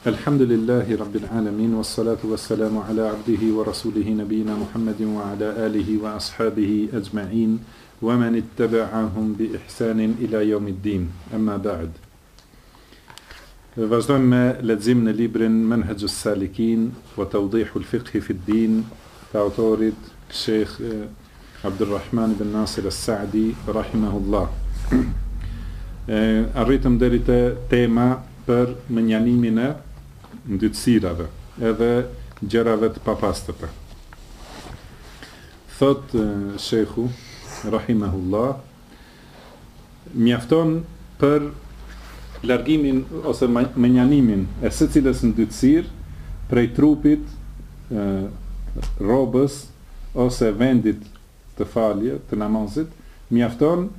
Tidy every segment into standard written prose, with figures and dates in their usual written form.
Alhamdulillahi Rabbil Alamin, wassalatu wassalamu ala abdihi wa rasulihi nabina Muhammadin wa ala alihi wa ashabihi ajma'in wa man ittaba'ahum bi ihsanin ila yawmiddin. Amma ba'd. Vazhdojmë me lexim në librin Manhajus Salikin wa Tawdihul Fiqh fi ad-Din të autorit Sheikh Abdulrahman ibn Nasir as-Saadi rahimahullah. Arritëm deri te tema për menjanimin e ndytësirave edhe gjërave të papastërta. Thot Sheikhu rahimahullah, mjafton për largimin ose menjanimin e secilës ndytësir prej trupit, robës ose vendit të falje, të namazit, mjafton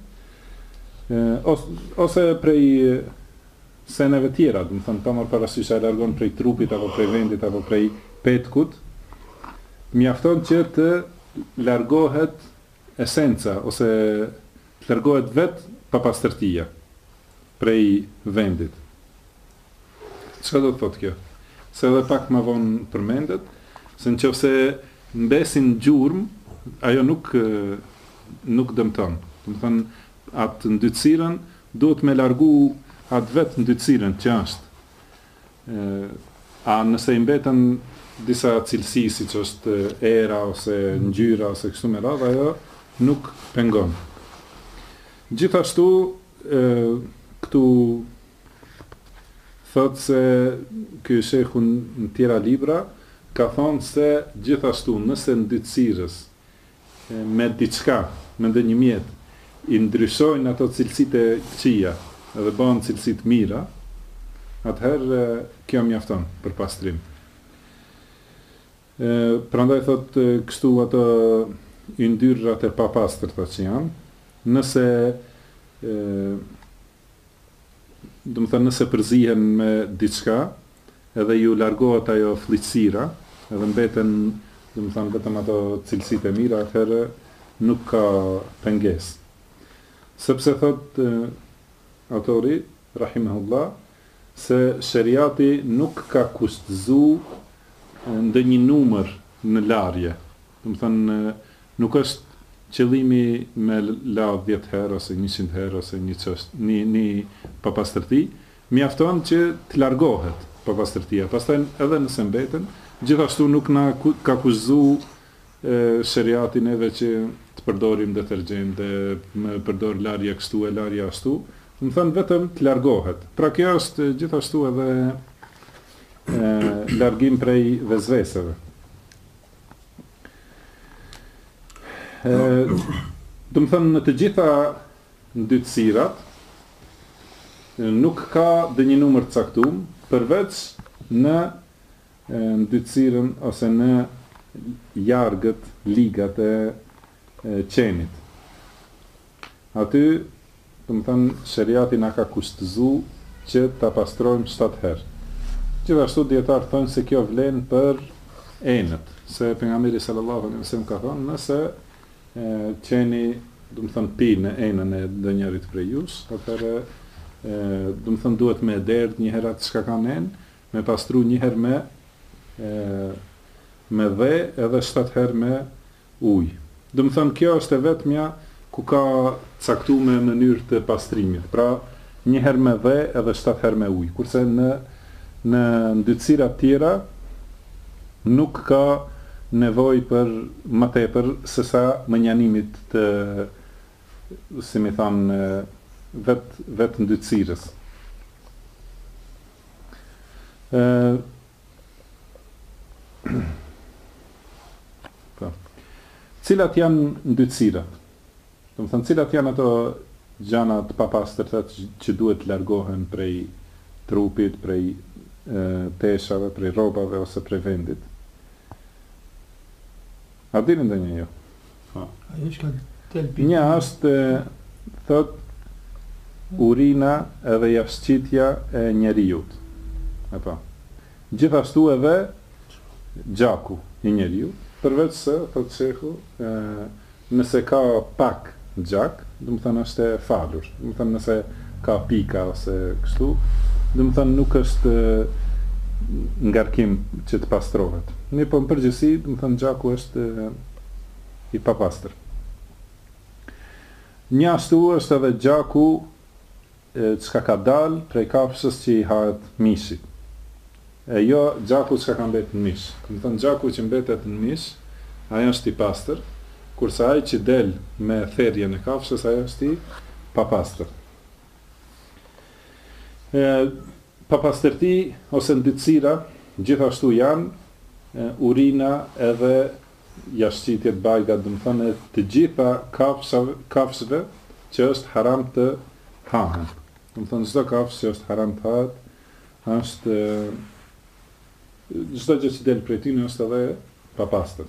ose prej seneve tjera, do të thënë pa marrë parasysh e largon prej trupit apo prej vendit apo prej petkut, mjafton që të largohet esenca ose të largohet vetë papastërtia prej vendit. Çka do të thotë kjo? Se edhe pak më vonë përmendet, se nëse mbesin gjurmë, ajo nuk dëmton. Do të thënë atë ndytësirën duhet me largu atë vetë ndytësirën që është. A nëse i mbeten disa cilësi, siç është era ose ngjyra ose kështu me radhë, ajo nuk pengon. Gjithashtu këtu thotë se ky shehu në tjera libra ka thonë se gjithashtu nëse ndytësirës me diçka, me ndonjë mjet i ndryshojnë ato cilësitë e këqija edhe bëhen cilësit mira, atëherë kjo mjafton për pastrim. Prandaj thot kështu ato yndyrrat e papastërta që janë, nëse do të thënë nëse përzihen me diçka, edhe ju largohet ajo fllëqësira, edhe mbeten do të thënë vetëm ato cilësitë e mira, atëherë nuk ka pengesë. Sepse thot autori, rahimahullah, se shariati nuk ka kushtëzu ndonjë numër në larje. Do të thënë, nuk është qëllimi me la 10 herë ose 100 herë ose një papastërti, mjafton që të largohet papastërtia. Pastaj edhe nëse mbeten, gjithashtu nuk na ka kushtëzu shariati neve që të përdorim detergjente, me përdor larje kështu e larje ashtu. Më thënë vetëm të largohet. Pra kjo është gjithashtu edhe largim prej vezveseve. Do të thënë në të gjitha ndytësirat nuk ka ndonjë numër të caktuar, përveç në ndytësirën ose në jargët, ligat e qenit. Aty do të thënë, shariati na ka kushtëzu që ta pastrojmë 7 herë. Gjithashtu dietar thonë se kjo vlen për enët, se pejgamberi sallallahu alaihi wasallam ka thonë, nëse qeni, do të thënë, pi në enën e ndonjërit prej jush, atëherë do të thënë duhet me derdh një herë atë çka ka në enë, me pastru një herë me dhe edhe 7 herë me ujë. Do të thënë kjo është e vetmja ku ka caktuar me mënyrë të pastrimit. Pra, një herë me dhe edhe 7 herë me ujë. Kurse në ndytësira tjera nuk ka nevojë për më tepër se sa menjanimit të, si më thënë, vetë ndytësirës. Cilat janë ndytësirat? Do të thënë, cilat janë ato gjana të papastërta që duhet të largohen prej trupit, prej peshave, prej rrobave ose prej vendit? A dini ndonjë jo? Një është thot urina edhe jashtëqitja e njerëzit. Apo. Gjithashtu edhe gjaku i njerëzit, përveç se thot shehu, nëse ka pak gjak, do të thënë është e falur. Do të thënë nëse ka pika ose kështu, do të thënë nuk është ngarkim që të pastrohet. Mirë po në përgjithësi, do të thënë gjaku është i papastër. Një ashtu është edhe gjaku çka ka dalë prej kafshës që i hahet mishi. E jo gjaku që ka mbetë në mish. Do të thënë gjaku që mbetet në mish, ajo është i pastër, kurse ai që del me therrjen e kafshës, ajo është i papastër. Papastërti ose ndytësira gjithashtu janë urina edhe jashtëqitjet bajga, do të thënë të gjitha kafshëve që është haram të hahen. Do të thënë çdo kafshë që është haram të hahet, është çdo gjë që del prej tij është edhe papastër.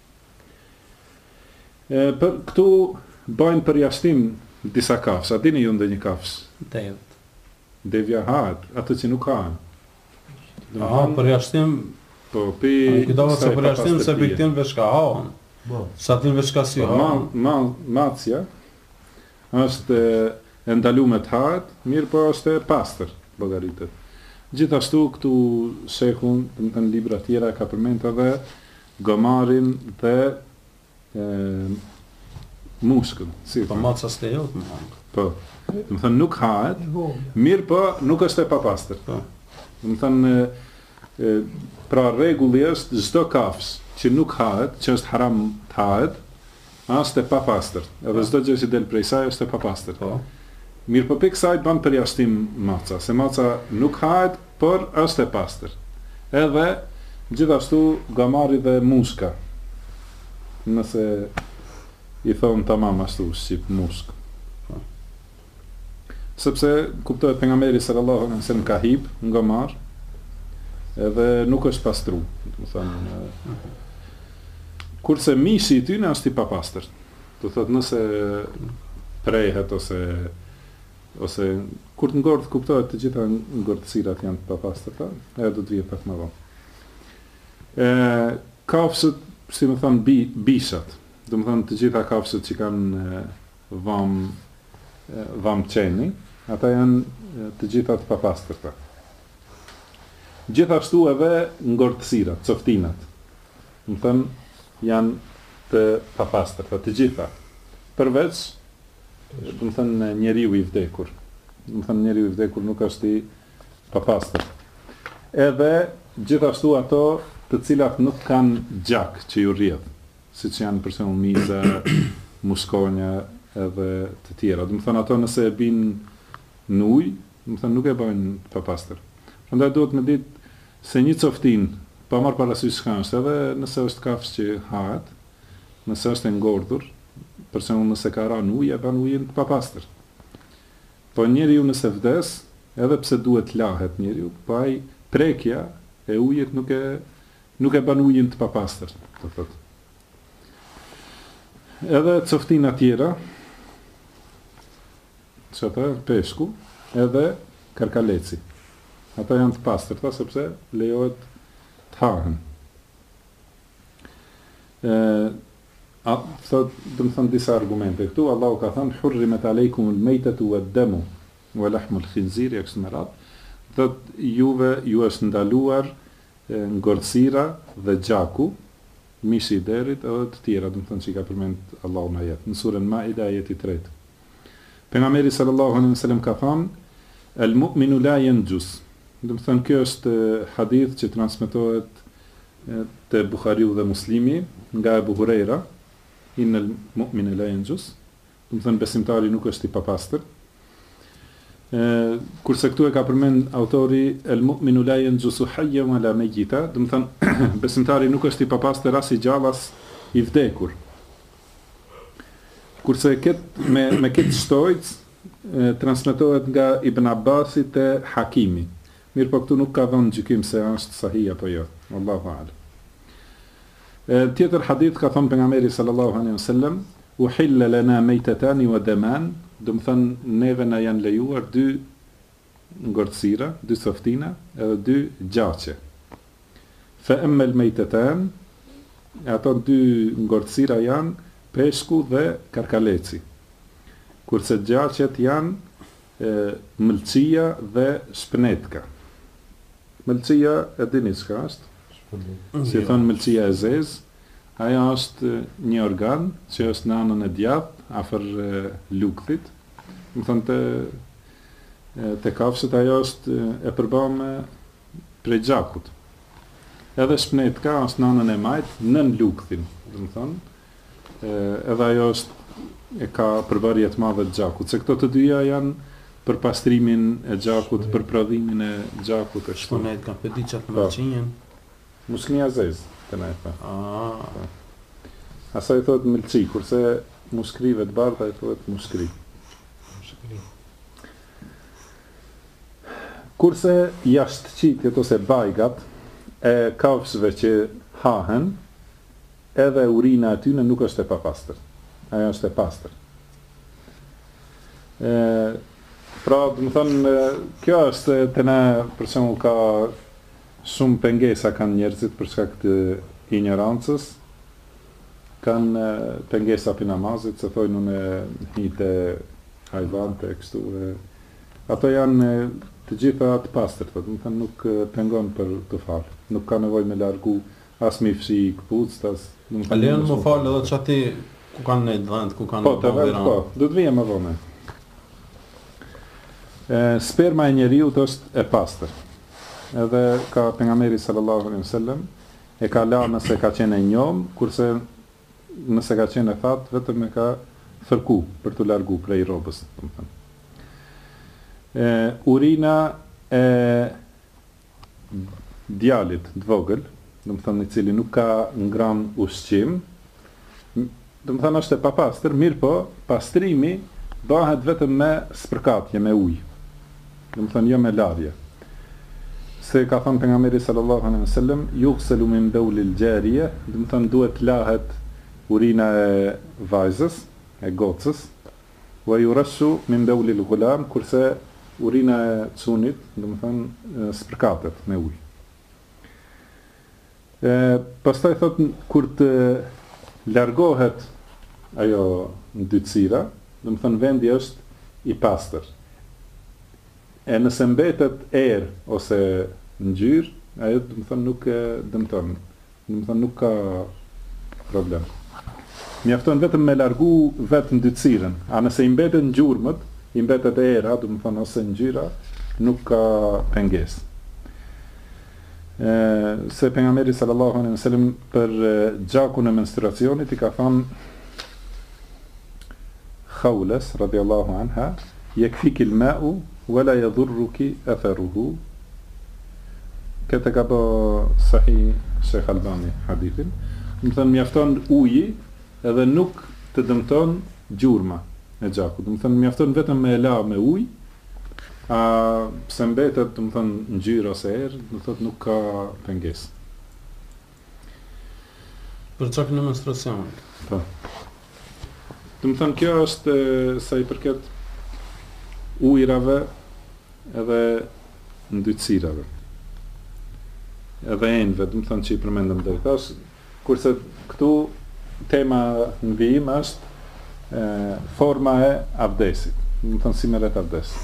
Për këtu bëjnë përjashtim disa kafshë. A dini ju ndonjë kafshë? Devët. Devja hahet, ato që nuk hahen. Përjashtim. Po, pi... Këtova se përjashtim se piktin veçka hahen. Sa tin veçka si hahen. Macja është e ndaluar të hahet, mirë po është e pastër, llogaritet. Gjithashtu këtu shehun, në libra tjera ka përmend edhe gomarin dhe muskën. Si po maca stejot më hanë. Po. Do të thënë nuk hahet, mirë po nuk është e papastër. Po. Do të thënë pra rregulli është çdo kafshë që nuk hahet, që është haram të hahet, është e papastër. Edhe çdo gjë që del prej saj është e papastër. Po. Mirë po për kësaj ban përjashtim maca, se maca nuk hahet, por është e pastër. Edhe gjithashtu gamari dhe muska. Nëse i thonë tamam ashtu shqip musk. Sepse kuptohet pejgamberi sallallahu alaihi wasallam ka hip në gamar, edhe nuk është pastru. Do të thënë kurse mishi i tyre është i papastër. Do thotë nëse prehet ose kur të ngordh kuptohet të gjitha ngordhësirat janë të papastërta, edhe do të vijë pak më vonë. Kafshët, si më thënë, bishat, do më thënë të gjitha kafshët që kanë vam qeni, ata janë të gjitha të papastërta. Gjithashtu edhe ngordhësirat, coftinat, do më thënë, janë të papastërta, të gjitha. Përveç do të thënë njeriu i vdekur. Do të thënë njeriu i vdekur nuk është i papastër. Edhe gjithashtu ato të cilat nuk kanë gjak që ju rrjedh, siç janë për shembull miza, muskonja edhe të tjera. Do të thënë ato nëse e bin në ujë, do të thënë nuk e bëjnë të papastër. Prandaj duhet me ditë se një coftin pa marr parasysh çka është, edhe nëse është kafshë që hahet, nëse është e ngordhur, për shembull nëse ka rënë ujë, e bën ujin të papastër. Po njeriu nëse vdes, edhe pse duhet lahet njeriu, po ai prekja e ujit nuk e bën ujin të papastër, do thotë. Edhe coftina tjera, çfarë peshku, edhe karkaleci. Ata janë të pastërta sepse lejohet të hahen. Thot, do të thënë disa argumente këtu, Allahu ka thënë hurrimet aleikum al-maytatu wad-damu wa lahmu al-khinzir, kështu me radhë. Thot juve ju është ndaluar ngordhësira dhe gjaku, mishi i derit edhe të tjera, do të thënë që ka përmend Allahu në ajet, në surën Maida ajeti 3. Pejgamberi sallallahu alaihi wasallam ka thënë al-mu'minu la yanjus. Do të thënë kjo është hadith që transmetohet te Buhariu dhe Muslimi nga Abu Huraira, innal mu'minu la yanjus, do të thënë besimtari nuk është i papastër. Kurse këtu e ka përmend autori el mu'minu la yanjusu hayyan wala mayyita, do të thënë besimtari nuk është i papastër as i gjallë as i vdekur. Kurse me këtë shtojc transmetohet nga Ibn Abbasi te Hakimi. Mirë po këtu nuk ka dhënë gjykim se është sahih apo jo. Wallahu a'lam. Tjetër hadith ka thënë pejgamberi sallallahu alaihi wasallam, uhilla lana maytatan wa daman, do të thënë neve na janë lejuar dy ngordhësira, dy softina edhe dy gjaqe. Fa amma al-maytatan, ato dy ngordhësira janë peshku dhe karkaleci. Kurse gjaqet janë mëlçia dhe shpënetka. Mëlçia e dini çka është? Si thonë mëlçia e zezë, aja është një organ që është në anën e djathtë, afër lukthit. Më thonë te kafshët ajo është e përbame prej gjakut. Edhe shpnetka është në anën e majtë, nën lukthin, më thonë, edhe ajo është e ka përbërje të madhe të gjakut, se këto të dyja janë për pastrimin e gjakut, për prodhimin e gjakut e kështu. Shponet ka pëdi qatë mëlqinjen. Musknia zezë, të nejtë. Asaj thot mëlqi, kurse muskrive të bardha i thot muskri. Kurse jashtë qitjet ose bajgat e kafshëve që hahen, edhe urina e tyne nuk është e papastër. Aja është e pastër. Pra, do të thonë, kjo është të ne, për shembull, ka shumë pengesa kanë njerëzit për shkak të ignorancës, kanë pengesa për namazit, se thojnë unë hite hajvante, kështu. Ato janë të gjitha të pastër, do të thonë nuk pengon për të falë. Nuk ka nevojë me largu as mi fshi këpucët, as... A lejon më falë edhe që ati ku kanë në dhënd, ku kanë në bëviran? Po, do të vijë më vonë. Sperma e njeriut është e pastër. Edhe ka pejgamberi sallallahu alaihi wasallam e ka la nëse ka qenë e njom, kurse nëse ka qenë e thatë, vetëm e ka fërku për të largu prej robës. Urina e djalit të vogël, do të thonë i cili nuk ka ngran ushqim, do të thonë është e papastër, mirë po, pastrimi bëhet vetëm me spërkatje, me ujë. Do të thonë jo me larje. Se ka thënë pejgamberi sallallahu alaihi wasallam, yughsalu min bawlil jariya, do të thonë duhet lahet urina e vajzës, e gocës, wa yurashu min bawlil ghulam, kurse urina e çunit, do të thonë spërkatet me ujë. Pastaj thot kur të largohet ajo ndytësira, do të thonë vendi është i pastër. E nëse mbetet erë ose ngjyrë, ajo do të thonë nuk e dëmton. Do të thonë nuk ka problem. Mjafton vetëm me largu vetë ndytësirën. A nëse i mbetet ngjurmët, i mbetet era, do të thonë ose ngjyra, nuk ka pengesë. Se pejgamberi sallallahu alaihi wasallam për gjakun e menstruacionit i ka thënë Khawlas radhiyallahu anha, yakfiki al-ma'u wala yadhurruki atharuhu. Këtë ka bë sahih Sheikh Albani hadithin. Do të thënë mjafton uji edhe nuk të dëmton gjurma e gjakut. Do të thënë mjafton vetëm me la me ujë. Pse mbetet, do të thonë ngjyrë ose erë, do të thotë nuk ka pengesë. Për çakun e menstruacionit. Po. Do të thonë kjo është sa i përket ujrave edhe ndytësirave. Edhe enëve, do të thonë që i përmendëm deri tash, kurse këtu tema në vijim është forma e abdesit. Do të thonë si merret abdesi.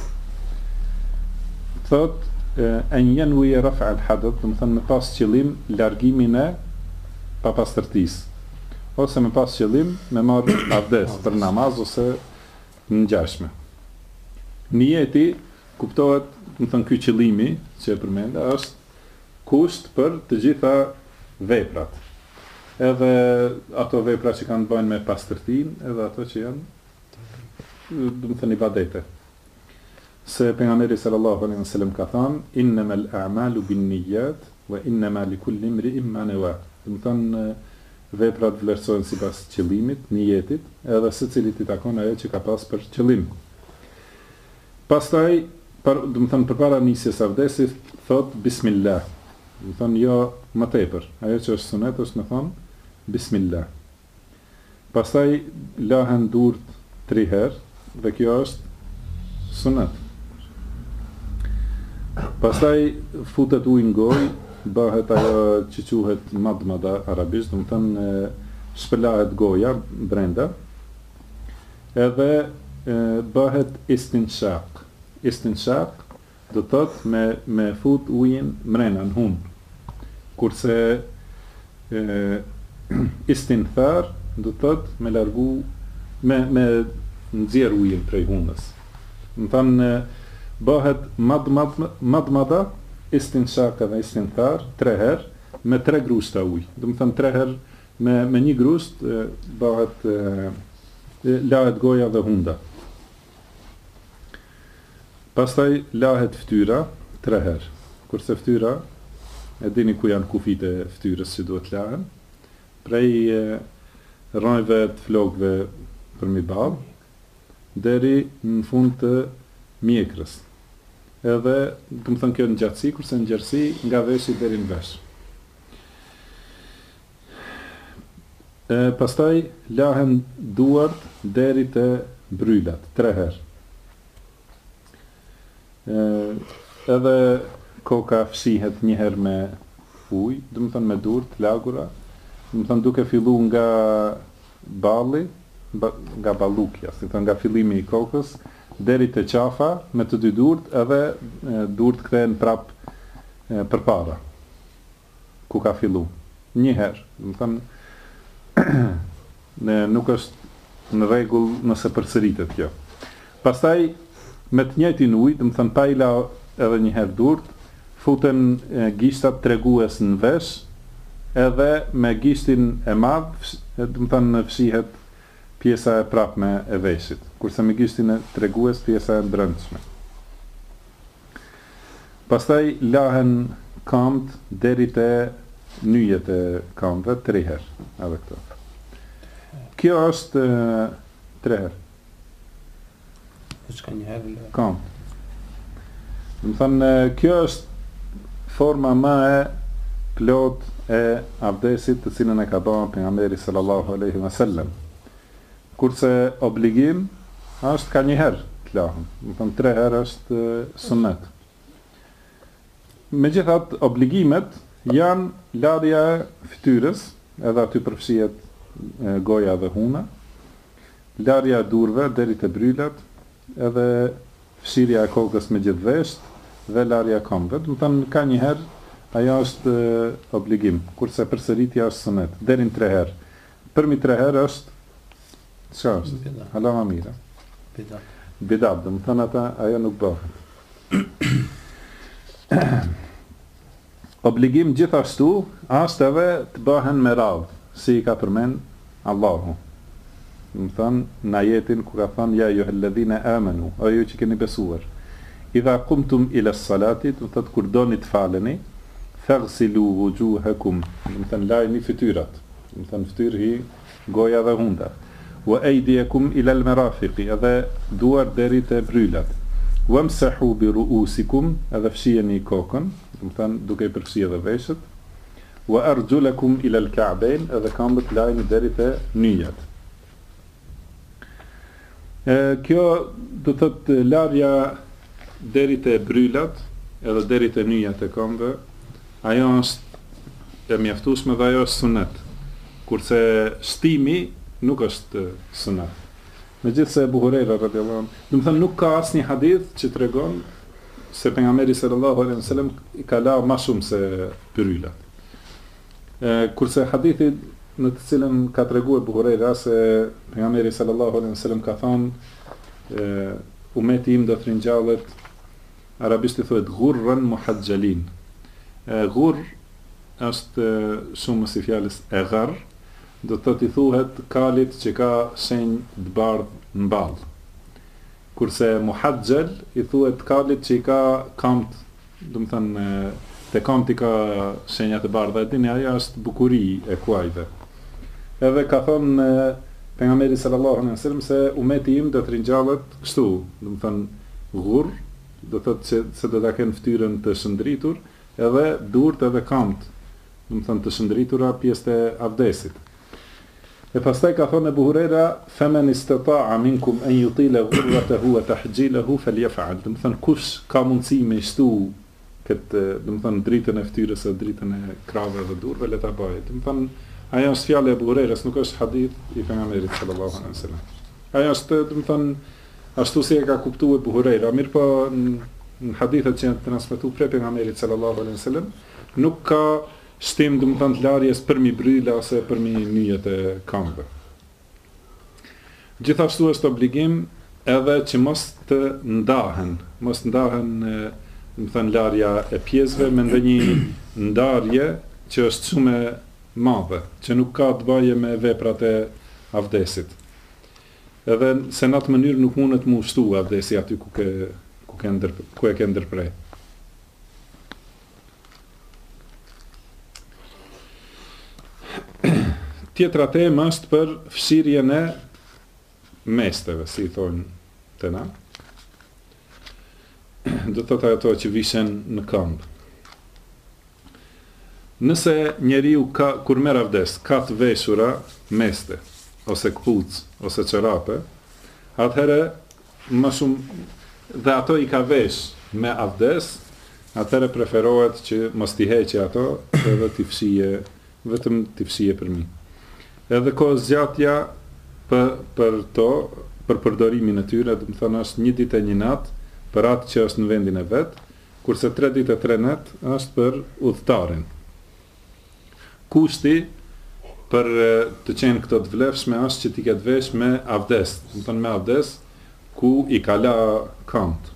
Thot, e njën uje rafa al-hadët, do të thonë me pas qëllim largimin e papastërtisë, ose me pas qëllim me marrë abdes për namaz ose në ngjashme. Niyeti kuptohet, do të thonë ky qëllimi që e përmenda është kusht për të gjitha veprat. Edhe ato vepra që kanë të bëjnë me pastërtinë, edhe ato që janë, do të thonë ibadete. Se pejgamberi sallallahu alaihi wasallam ka thënë innamal a'malu binniyat wa innama likulli imri'in ma nawa. Do të thonë veprat vlerësohen sipas qëllimit, niyetit, edhe secilit i takon ajo që ka pas për qëllim. Pastaj, do të thonë përpara nisjes së abdesit, thot bismillah. Do të thonë jo më tepër. Ajo që është sunet është me thonë bismillah. Pastaj lahen durt 3 herë dhe kjo është sunet. Pastaj futet ujë në gojë, bëhet ajo që quhet madmada arabisht, do të thonë shpëlahet goja brenda. Edhe bëhet istinshaq. Istinshaq do të thotë me fut ujin mrena në hun. Kurse istinthar do të thotë me largu me nxjerr ujin prej hunës. Më thanë bëhet madmada, istinshak dhe istinthar 3 herë me 3 grushta ujë. Do të thënë 3 herë me 1 grusht bëhet lahet goja dhe hunda. Pastaj lahet fytyra 3 herë. Kurse fytyra, e dini ku janë kufit e fytyrës që duhet lahen, prej rrojve të flokëve për mi ballë, deri në fund të mjekrës. Edhe, do të thënë kjo në gjatësi, kurse në gjerësi nga veshi deri në vesh. Pastaj lahen duart deri te brylat 3 herë. Edhe koka fshihet 1 herë me ujë, do të thënë me durt lagura, do të thënë duke filluar nga balli, nga ballukja, si thënë nga fillimi i kokës deri te qafa me të 2 durt, edhe durt kthehen prap përpara ku ka filluar 1 herë. Do të thënë nuk është në rregull nëse përsëritet kjo. Pastaj me të njëjtin ujë, do të thënë pa i la edhe 1 herë durt, futen gishtat tregues në vesh, edhe me gishtin e madh, do të thënë fshihet pjesa e prapme e veshit, kurse me gishtin e tregues pjesa e brendshme. Pastaj lahen këmbët deri te nyjet e këmbëve 3 herë, edhe këto. Kjo është 3 herë. Është 1 herë këmbë. Do të thënë kjo është forma më e plot e abdesit të cilën e ka bërë pejgamberi sallallahu alaihi wasallam. Kurse obligim është ka 1 herë të lahen. Do të thënë 3 herë është sunnet. Megjithatë obligimet janë larja e fytyrës, edhe aty përfshihet goja dhe huna, larja e durve deri te brylat, edhe fshirja e kokës me gjithë vesht, dhe larja e këmbëve. Do të thënë ka 1 herë, ajo është obligim, kurse përsëritja është sunet, deri në 3 herë. Përmi 3 herë është çka është? Hala më mirë. Bidat, do të thënë ata ajo nuk bëhet. Obligim gjithashtu është edhe të bëhen me radhë, si i ka përmend Allahu. Do të thënë në ajetin ku ka thënë ja ayyuhalladhina amanu, o ju që keni besuar. Idha qumtum ila s-salati, do të thotë kur doni të faleni, faghsilu wujuhakum, do të thënë lajni fytyrat. Do të thënë fytyrë goja dhe hunda. Wa aydiyakum ila al-marafiqi, edhe duar deri te brylat. Wamsahu bi ru'usikum, edhe fshiheni kokën, do të thënë duke i përfshirë edhe veshët. Wa arjulakum ila al-ka'bayn, edhe këmbët lajni deri te nyjat. Kjo do të thotë larja deri te brylat, edhe deri te nyjat e këmbëve, ajo është e mjaftueshme dhe ajo është sunet. Kurse shtimi nuk është sunet. Megjithse Abu Huraira radhiyallahu anhu, do të thënë nuk ka asnjë hadith që tregon se pejgamberi sallallahu alaihi wasallam i ka la më shumë se brylat. Kurse hadithi në të cilën ka treguar Abu Huraira se pejgamberi sallallahu alaihi wasallam ka thënë umeti im do të ringjallet, arabisht i thuhet ghurran muhajjalin. Ghurr është shumë si fjalës e gharr, do të thotë i thuhet kalit që ka shenjë të bardhë në ballë. Kurse muhajjal i thuhet kalit që i ka kamt, do të thënë te kamti ka shenja të bardha, e dini ajo është bukuri e kuajve. Edhe ka thënë pejgamberi sallallahu alaihi wasallam se umeti im do të ringjallet kështu, do të thënë ghurr, do thotë se do ta kenë fytyrën të shëndritur, edhe durt edhe kamt, do të thënë të shëndritura pjesët e abdesit. E pastaj ka thënë Abu Huraira, "Faman istata'a minkum an yutila ghurratahu wa tahjilahu falyaf'al." Do të thënë kush ka mundësi me shtu këtë, do të thënë dritën e fytyrës e dritën e krave dhe durve, le ta bëjë. Do të thënë ajo është fjalë e Abu Hurairas, nuk është hadith i pejgamberit sallallahu alaihi wasallam. Ajo është, do të thënë ashtu si e ka kuptuar Abu Huraira, mirë po në hadithet që janë transmetuar prej pejgamberit sallallahu alaihi wasallam, nuk ka shtim të larjes për mi bryla ose për mi nyjet e këmbëve. Gjithashtu është obligim edhe që mos ndahen larja e pjesëve me ndonjë ndarje që është shumë e madhe, që nuk ka të bëjë me veprat e avdesit. Edhe se në atë mënyrë nuk mundet mu shtu avdesi aty ku e ke ndërprej. Tjetra temë është për fshirjen e mesteve, si thonë të na. Do të thotë ato që vishen në këmbë. Nëse njeriu kur merr avdes, ka të veshura meste, ose kpucë, ose çorape, atëherë më shumë dhe ato i ka vesh me avdes, atëherë preferohet që mos t'i heqë ato edhe t'i fshije, vetëm t'i fshije për mi. Edhe kohë zgjatja për përdorimin e tyre, do të thonë është 1 ditë e 1 natë për atë që është në vendin e vet, kurse 3 ditë e 3 natë është për udhëtarin. Kushti për të qenë këto të vlefshme është që t'i ketë vesh me avdes, do të thonë me avdes ku i kala këmbët.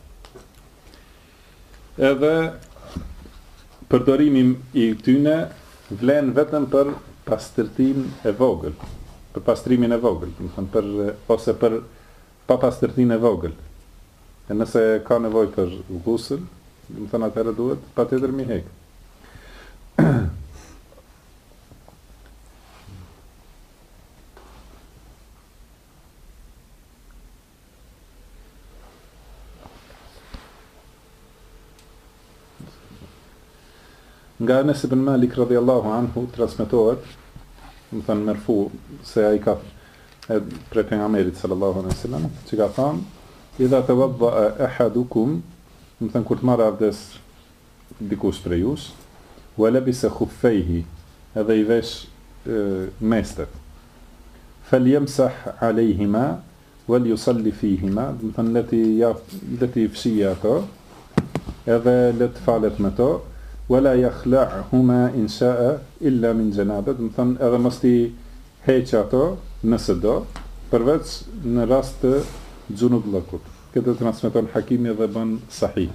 Edhe përdorimi i tyne vlen vetëm për pastërtimin e vogël, për pastrimin e vogël, do të thonë ose për papastërtinë e vogël. E nëse ka nevojë për ghusl, do të thonë atëherë duhet patjetër mi hek. Nga Anas ibn Malik radhiyallahu anhu transmetohet, do të thënë merfu se ai ka prej pejgamberit sallallahu alaihi wasallam, që ka thënë: "Idha tawadda ahadukum", do të thënë kur të marrë avdes dikush prej jush, "wa labisa khuffayhi", edhe i vesh mestet, "falyamsah alayhima wal yusalli fihima", do të thënë leti fshije ato, edhe let falet me to. Wala yakhla'huma in sha'a illa min janaba, do të thonë edhe mos ti heq ato nëse do, përveç në rast të xhunullakut. Këtë transmeton Hakimi dhe bën sahih.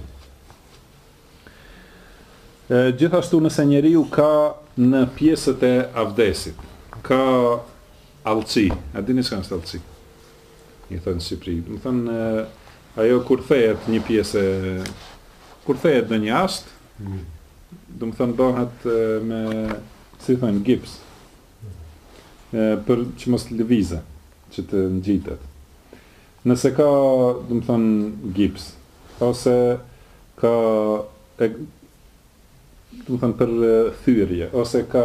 Gjithashtu nëse njeriu ka në pjesët e avdesit, ka allçi, a dini çka është allçi? I thonë në Shqipëri, do të thonë ajo kur thehet një pjesë, kur thehet në një asht, do më thënë bëhet me, si thënë, gips, për që mos të lëvize, që të ngjitet. Nëse ka, do më thënë, gips, ose ka, do më thënë, për thyrje, ose ka,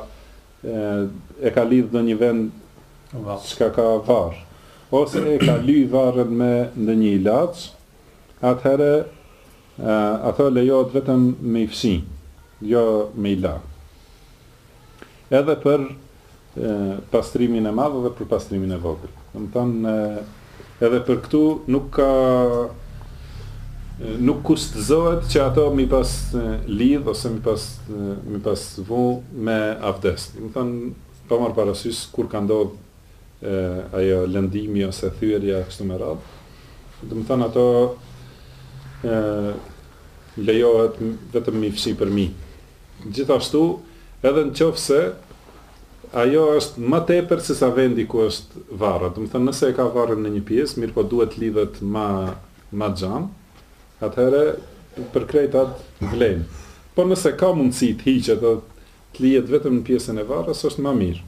e ka lidhë në një vend që ka varë, ose e ka lyj varën me në një ilaç, atëherë, ato lejohet vetëm me i fshin, jo me i la. Edhe për pastrimin e madh dhe për pastrimin e vogël. Do të thonë edhe për këtu nuk kushtëzohet që ato mi pas lidh ose mi pas vu me avdes. Do të thonë pa marrë parasysh kur ka ndodh ajo lëndimi ose thyerja kështu me radhë. Do të thonë ato lejohet vetëm mi fshi për mi. Gjithashtu, edhe në qoftë se ajo është më tepër se sa vendi ku është varra. Do të thonë nëse e ka varrën në një pjesë, mirë po duhet lidhet ma xham, atëherë për krejtat vlen. Po nëse ka mundësi të hiqet dhe të lihet vetëm në pjesën e varrës, është më mirë.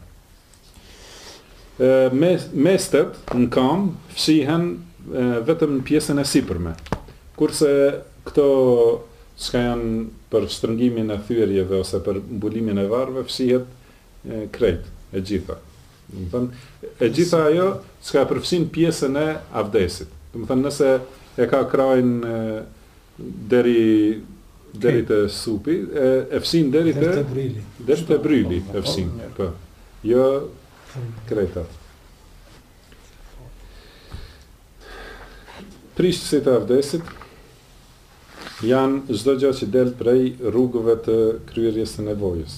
Mestet në kam fshihen vetëm në pjesën e sipërme. Kurse këto që janë për shtrëngimin e thyerjeve ose për mbulimin e varrëve fshihet krejt, e gjitha. Do të thënë, e gjitha ajo që përfshin pjesën e avdesit. Do të thënë, nëse e ka krajin deri te supi, e fshin deri te bryli e fshin, po. Jo krejtat. Prishtësit e avdesit. janë çdo gjë që del prej rrugëve të kryerjes së nevojës.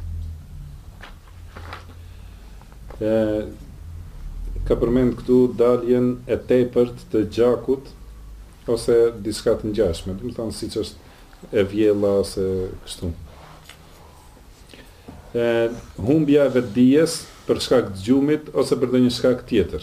Ka përmend këtu daljen e tepërt të gjakut ose diçka të ngjashme, do të thonë siç është e vjella ose kështu. Humbja e vetdijes për shkak të gjumit ose për ndonjë shkak tjetër.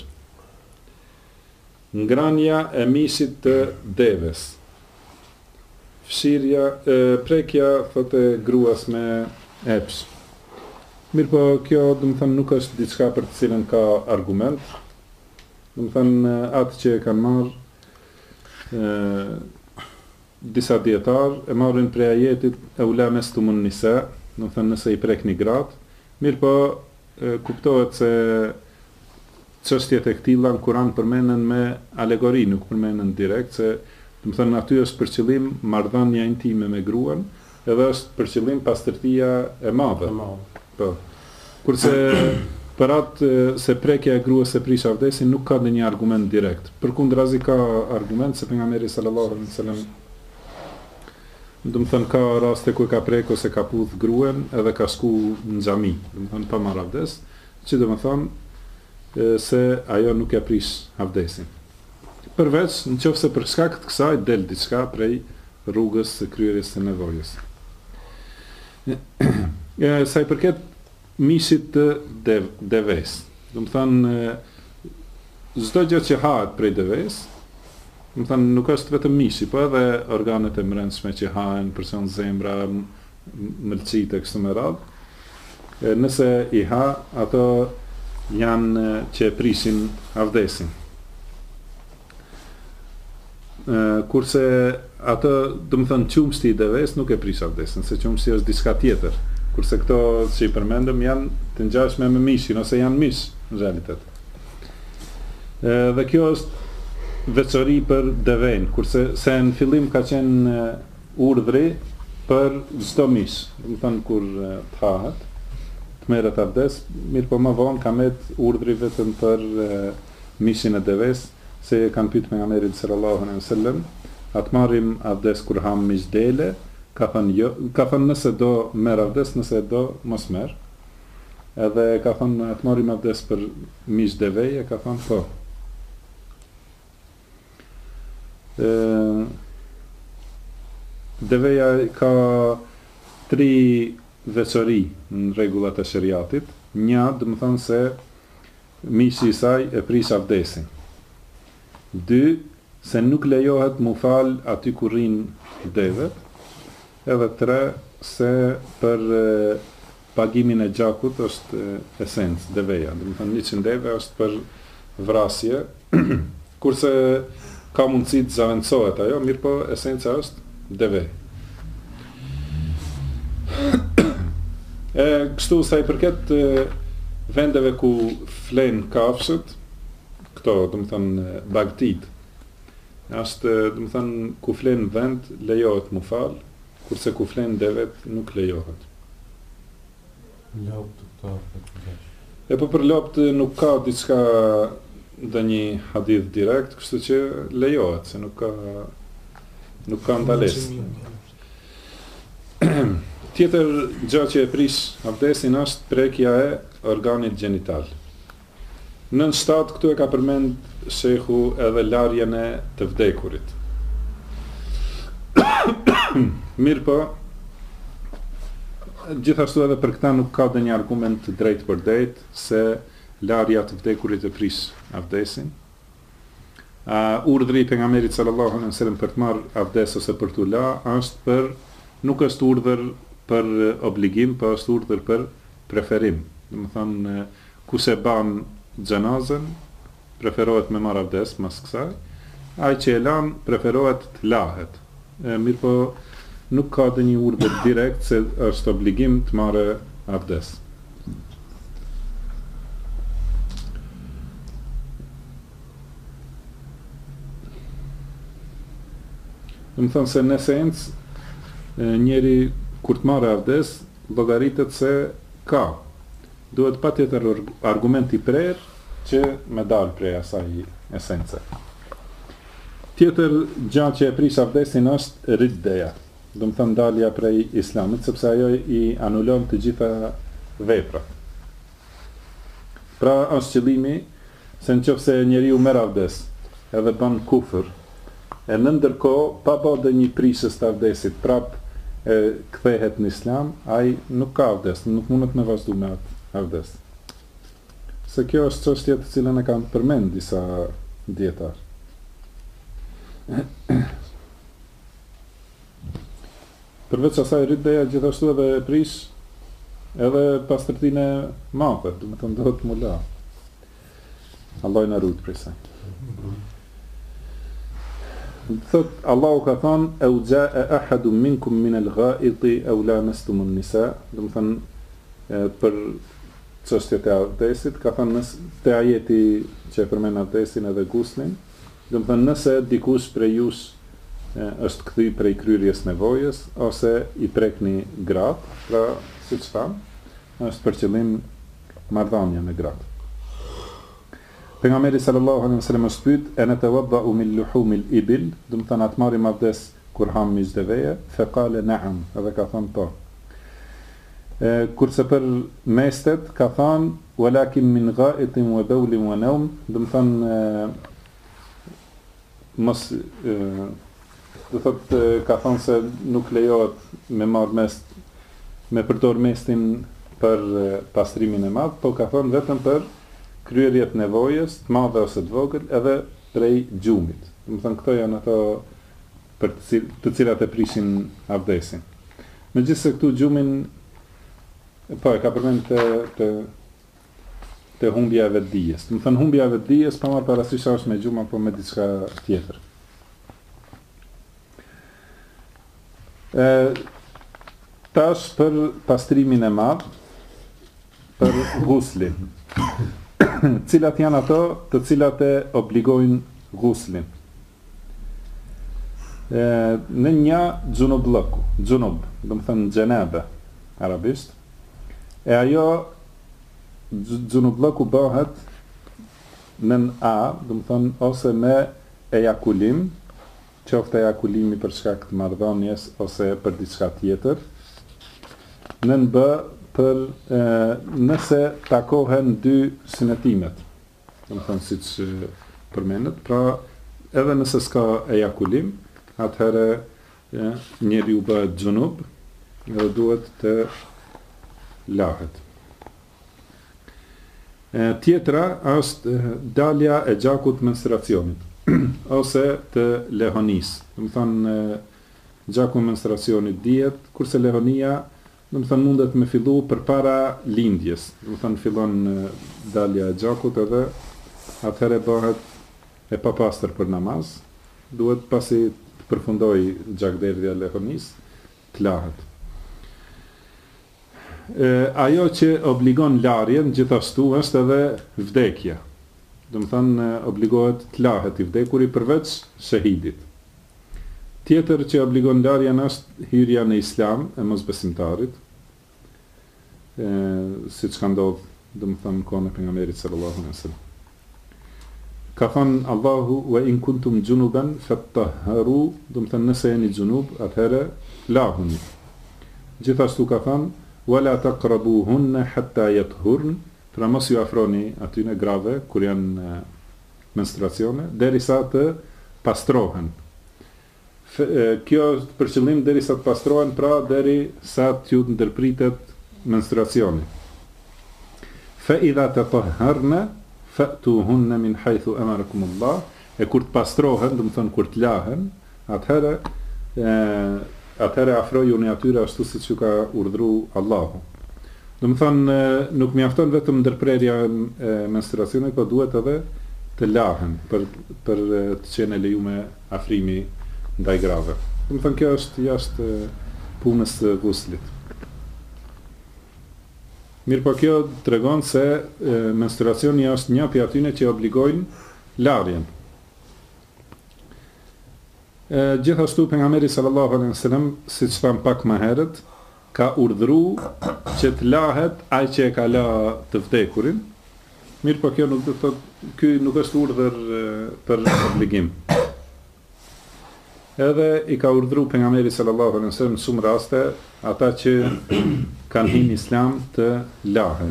Ngrania e misit të deves. Fshirja, prekja thotë gruas me epsh. Mirë po, kjo do të thënë nuk është diçka për të cilën ka argument. Do të thënë atë që e kanë marrë disa dietar e marrin prej ajetit e ulamestumun nisa, do të thënë nëse i prekni gratë. Mirë po, kuptohet se çështjet e këtilla në Kur'an përmenden me alegori, nuk përmenden direkt, se do të thënë aty është për qëllim marrëdhënia intime me gruan, edhe është për qëllim pastërtia e madhe. Po. Kurse për atë se prekja e gruas se prish avdesin nuk ka ndonjë argument direkt. Përkundrazi ka argument se pejgamberi sallallahu alaihi wasallam do të thënë ka raste ku ka prek ose ka pudh gruan edhe ka shku në xhami, do të thënë pa marrë avdes, që do të thonë se ajo nuk ja prish avdesin. Përveç nëse për shkak të kësaj del diçka prej rrugës së kryerjes së nevojës. Sa i përket misit të deves, do të thonë çdo gjë që hahet prej deves, do të thonë nuk është vetëm mishi, po edhe organet e brendshme që hahen, përson zemra, mëlçit e kështu me radhë. Nëse i ha, ato janë që e prishin avdesin. Kurse ato, do të thonë qumshti i deves nuk e prish avdesin, se qumshti është diçka tjetër. Kurse këto që i përmendëm janë të ngjashme me mishin, ose janë mish në realitet. Dhe kjo është veçori për deven, kurse se në fillim ka qenë urdhri për çdo mish, do të thonë kur të hahet, të merret avdes, mirë po më vonë ka met urdhri vetëm për mishin e deves, se kanë pyetur pejgamberin sallallahu alaihi wasallam, atë marrim avdes kur ham mish dele, ka thënë jo, ka thënë nëse do merr avdes, nëse do mos merr. Edhe ka thënë atë marrim avdes për mish deveje, ka thënë po. Deveja ka 3 veçori në rregullat e shariatit. Një, do të thonë se mishi i saj e prish avdesin. 2, se nuk lejohet mu fal aty ku rrin devet. Edhe 3, se për pagimin e gjakut është esencë, deveja. Do të thonë 100 deve është për vrasje, kurse ka mundësi të zaventësohet ajo, mirë po esenca është deve. Kështu sa i përket vendeve ku flen kafshët, këto, do të thonë bagtit, është, do të thonë, ku flen vend lejohet mu fal, kurse ku flen devet nuk lejohet. Lopt këto. Po për lopt nuk ka diçka ndonjë hadith direkt, kështu që lejohet, se nuk ka ndalesë. Tjetër gjë që e prish avdesin është prekja e organit gjenital. Nën 7 këtu e ka përmend shehu edhe larjen e të vdekurit. Mirë po, gjithashtu edhe për këta nuk ka ndonjë argument drejt për drejt se larja të vdekurit e prish avdesin. Urdhri i pejgamberit sallallahu alaihi wasallam për të marrë avdes ose për t'u la është nuk është urdhër për obligim, por është urdhër për preferim. Do të thonë kush e ban xhenazën preferohet me marrë avdes mas kësaj, ai që e lan preferohet të lahet. Mirë po nuk ka ndonjë urdhër direkt se është obligim të marrë avdes. Do të thonë se në esencë njeri kur të marrë avdes llogaritet se ka. Duhet patjetër argument i prerë që me dalë prej asaj esence. Tjetër gjë që e prish abdesin është riddeja, do të thënë dalja prej islamit, sepse ajo i anulon të gjitha veprat. Pra është qëllimi se nëse njeriu merr abdes edhe bën kufër, e në ndërkohë pa bërë një prishës të abdesit, prap e kthehet në islam, ai nuk ka abdes, nuk mundet me vazhdu me atë abdes. Se kjo është çështje të cilën e kanë përmend disa dietar. Përveç asaj riddeja gjithashtu edhe e prish edhe pastërtinë e madhe, do të thonë do të mula. Allah na rujt prej saj. Thot Allahu ka thonë au jaa ahadun minkum min al-gha'iti aw lamastum an-nisa, do të thonë për çështjet e abdesit, ka thënë te ajeti që përmend abdesin edhe guslin, do të thënë nëse dikush prej jush është kthy prej kryerjes nevojës ose i prekni gratë, pra siç tham, është për qëllim marrëdhënia me gratë. Pejgamberi sallallahu alaihi wasallam është pyet, "A natawadda'u min luhumil ibil?" Do të thënë atë marrim abdes kur ham miqdeveje, fa qala na'am, edhe ka thënë po. Kurse për mestet ka thënë walakin min gha'itin wa bawlin wa nawm, do të thënë mos do thotë ka thënë se nuk lejohet me marr mest, me përdor mestin për pastrimin e madh, po ka thënë vetëm për kryerjet nevojës, të madhe ose të vogël, edhe prej gjumit. Do të thënë këto janë ato për të cilat e prishin abdesin. Megjithëse këtu gjumin po e ka përmend te humbja e vetdijes. Do të thënë humbja e vetdijes pa marrë parasysh është me gjumë apo me diçka tjetër. Tash për pastrimin e madh, për guslin. Cilat janë ato të cilat e obligojnë guslin? Në një gjunub, do të thënë gjenabe arabisht, e ajo gjunubllëku bëhet në a, do të thënë ose me ejakulim, qoftë ejakulimi për shkak të marrëdhënies ose për diçka tjetër, në b për nëse takohen dy synetimet, do të thënë siç përmendet, pra edhe nëse s'ka ejakulim, atëherë njeriu bëhet xhunub dhe duhet të lahet. Tjetra është dalja e gjakut menstruacionit ose të lehonis. Do të thënë gjaku i menstruacionit dihet, kurse lehonia do të thënë mundet me fillu përpara lindjes. Do të thënë fillon dalja e gjakut edhe atëherë bëhet e papastër për namaz. Duhet pasi të përfundoj gjakderdhja e lehonis, të lahet. Ajo që obligon larjen gjithashtu është edhe vdekja. Do të thënë obligohet të lahet i vdekuri përveç shahidit. Tjetër që obligon larjen është hyrja në islam e mosbesimtarit, siç ka ndodhur, do të thënë kohën e pejgamberit sallallahu alaihi wasallam. Ka thënë Allahu wa in kuntum junuban fattahharu, do të thënë nëse jeni junub, atëherë lahuni. Gjithashtu ka thënë wala taqrabuhunna hatta yathurn, pra mos ju afroni atyne grave kur janë menstruacione derisa të pastrohen. Kjo është për qëllim derisa të pastrohen, pra derisa t'ju ndërpritet menstruacioni. Fa idha tatahharna fa'tuhunna min haythu amarakumullah, e kur të pastrohen, do të thonë kur të lahen, atëherë afrojuni atyre ashtu siç ju ka urdhëruar Allahu. Do të thonë nuk mjafton vetëm ndërprerja e menstruacionit, por duhet edhe të lahen për të qenë lejuar afrimi ndaj grave. Do të thonë kjo është jashtë punës së guslit. Mirë, po kjo tregon se menstruacioni është një prej atyre që obligojnë larjen. Gjithashtu pejgamberi sallallahu alaihi wasallam, siç tham pak më herët, ka urdhëruar që të lahet ai që e ka la të vdekurin. Mirë, po kjo nuk do të thotë, ky nuk është urdhër për obligim. Edhe I ka urdhëruar pejgamberi sallallahu alaihi wasallam në shumë raste ata që kanë hyrë në Islam të lahen.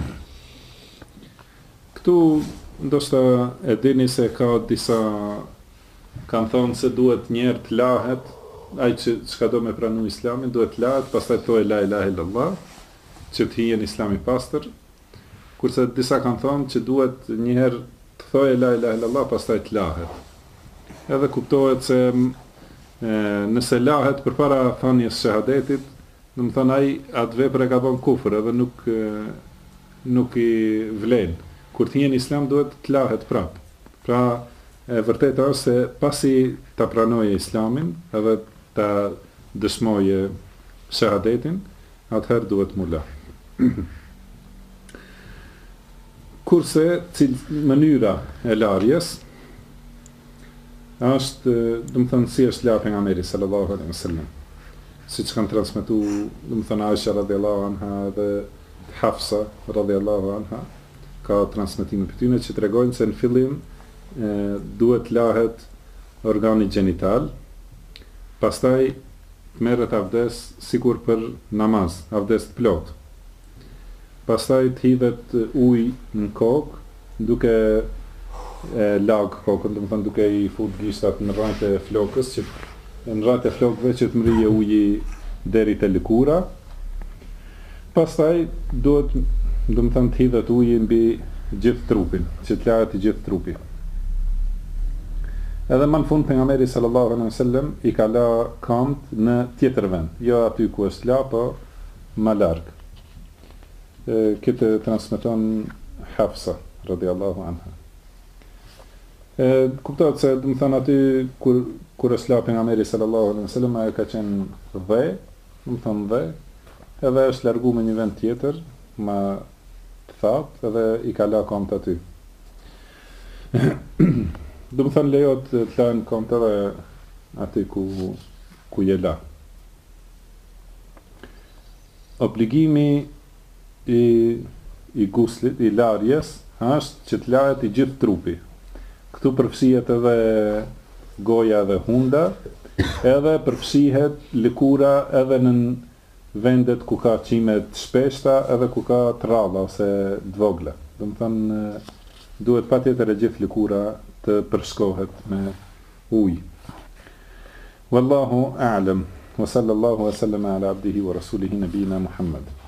Këtu ndoshta e dini se ka disa kanë thonë se duhet njerë të lahet, ai që ka do me pranu Islamin duhet të lahet, pastaj thojë la ilaha illallah, që të hije në Islam I pastër, kurse disa kanë thonë që duhet njëherë të thojë la ilaha illallah, pastaj të lahet. Edhe kuptohet se nëse lahet përpara thënies shahadetit, do të thonë ai atë vepër e ka bën kufër edhe nuk I vlen. Kur të hije në Islam duhet të lahet prap. Pra e vërteta është se pasi ta pranoje Islamin edhe ta dëshmoje shahadetin, atëherë duhet mu la. Kurse mënyra e larjes është, do të thënë si është la pejgamberi sallallahu alaihi wasallam. Siç kanë transmetuar, do të thënë Aisha radhiyallahu anha dhe Hafsa radhiyallahu anha, ka transmetime për tyne që tregojnë se në fillim duhet lahet organi gjenital, pastaj merret avdes sikur për namaz, avdes të plot. Pastaj të hidhet ujë në kokë, duke lag kokën, do të thënë duke I fut gishtat në rreth e flokës, që në rreth e flokëve që të mrije uji deri te lëkura. Pastaj duhet, do të thënë, të hidhet uji mbi gjithë trupin, që të lahet I gjithë trupi. Edhe më në fund pejgamberi sallallahu alaihi wasallam I ka la këmbët në tjetër vend, jo aty ku është la, po më larg. Këtë transmeton Hafsa radhiyallahu anha. Kuptohet se, do të thënë, aty kur është la pejgamberi sallallahu alaihi wasallam, ajo ka qenë dhe, do të thënë dhe, edhe është larguar në një vend tjetër, më të thatë, edhe I ka la këmbët aty. Do të thënë lejohet të lahen këmbët edhe aty ku je la. Obligimi I guslit, I larjes, është që të lahet I gjithë trupi. Këtu përfshihet edhe goja dhe hunda, edhe përfshihet lëkura edhe në vendet ku ka qime të shpeshta, edhe ku ka të rralla ose të vogla. Do të thënë duhet patjetër e gjithë lëkura të përshkohet me ujë. Wallahu a'lam. Wa sallallahu wa sallama ala abdihi wa rasulihi nabina Muhammad.